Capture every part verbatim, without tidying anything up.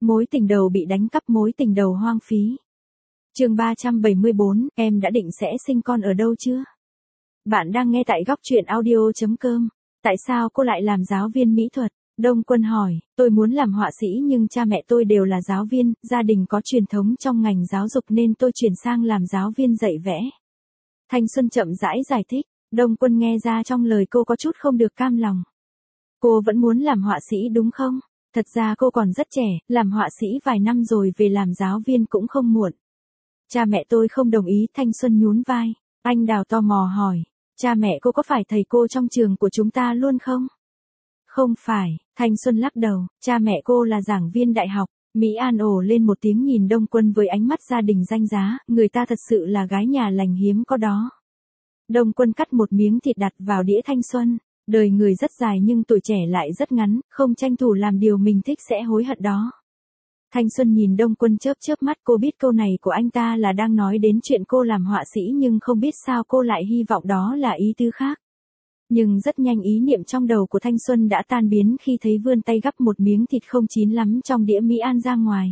Mối tình đầu bị đánh cắp, mối tình đầu hoang phí. Chương ba trăm bảy mươi bốn, em đã định sẽ sinh con ở đâu chưa? Bạn đang nghe tại góc truyện audio chấm com. Tại sao cô lại làm giáo viên mỹ thuật? Đông Quân hỏi, tôi muốn làm họa sĩ nhưng cha mẹ tôi đều là giáo viên, gia đình có truyền thống trong ngành giáo dục nên tôi chuyển sang làm giáo viên dạy vẽ. Thanh Xuân chậm rãi giải thích, Đông Quân nghe ra trong lời cô có chút không được cam lòng. Cô vẫn muốn làm họa sĩ đúng không? Thật ra cô còn rất trẻ, làm họa sĩ vài năm rồi về làm giáo viên cũng không muộn. Cha mẹ tôi không đồng ý, Thanh Xuân nhún vai. Anh Đào tò mò hỏi, cha mẹ cô có phải thầy cô trong trường của chúng ta luôn không? Không phải, Thanh Xuân lắc đầu, cha mẹ cô là giảng viên đại học. Mỹ An ồ lên một tiếng nhìn Đông Quân với ánh mắt gia đình danh giá, người ta thật sự là gái nhà lành hiếm có đó. Đông Quân cắt một miếng thịt đặt vào đĩa Thanh Xuân. Đời người rất dài nhưng tuổi trẻ lại rất ngắn, không tranh thủ làm điều mình thích sẽ hối hận đó. Thanh Xuân nhìn Đông Quân chớp chớp mắt, cô biết câu này của anh ta là đang nói đến chuyện cô làm họa sĩ nhưng không biết sao cô lại hy vọng đó là ý tứ khác. Nhưng rất nhanh ý niệm trong đầu của Thanh Xuân đã tan biến khi thấy vươn tay gắp một miếng thịt không chín lắm trong đĩa Mỹ An ra ngoài.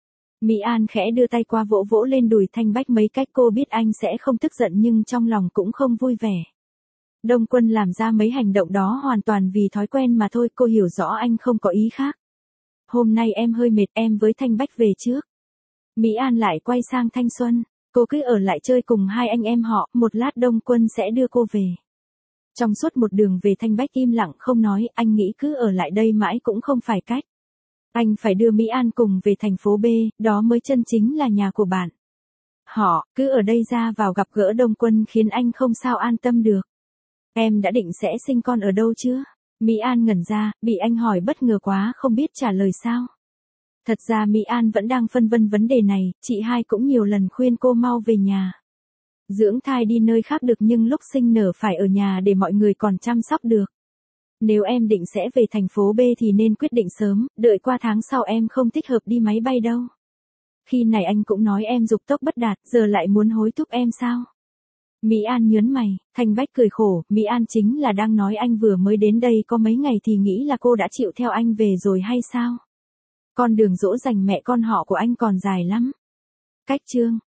Mỹ An khẽ đưa tay qua vỗ vỗ lên đùi Thanh Bách mấy cách, cô biết anh sẽ không tức giận nhưng trong lòng cũng không vui vẻ. Đông Quân làm ra mấy hành động đó hoàn toàn vì thói quen mà thôi, cô hiểu rõ anh không có ý khác. Hôm nay em hơi mệt, em với Thanh Bách về trước. Mỹ An lại quay sang Thanh Xuân, cô cứ ở lại chơi cùng hai anh em họ, một lát Đông Quân sẽ đưa cô về. Trong suốt một đường về Thanh Bách im lặng không nói, anh nghĩ cứ ở lại đây mãi cũng không phải cách. Anh phải đưa Mỹ An cùng về thành phố B, đó mới chân chính là nhà của bạn. Họ, cứ ở đây ra vào gặp gỡ Đông Quân khiến anh không sao an tâm được. Em đã định sẽ sinh con ở đâu chưa? Mỹ An ngẩn ra, bị anh hỏi bất ngờ quá không biết trả lời sao. Thật ra Mỹ An vẫn đang phân vân vấn đề này, chị hai cũng nhiều lần khuyên cô mau về nhà. Dưỡng thai đi nơi khác được nhưng lúc sinh nở phải ở nhà để mọi người còn chăm sóc được. Nếu em định sẽ về thành phố B thì nên quyết định sớm, đợi qua tháng sau em không thích hợp đi máy bay đâu. Khi này anh cũng nói em dục tốc bất đạt, giờ lại muốn hối thúc em sao? Mỹ An nhớn mày, Thanh Bách cười khổ, Mỹ An chính là đang nói anh vừa mới đến đây có mấy ngày thì nghĩ là cô đã chịu theo anh về rồi hay sao? Con đường dỗ dành mẹ con họ của anh còn dài lắm. Cách chương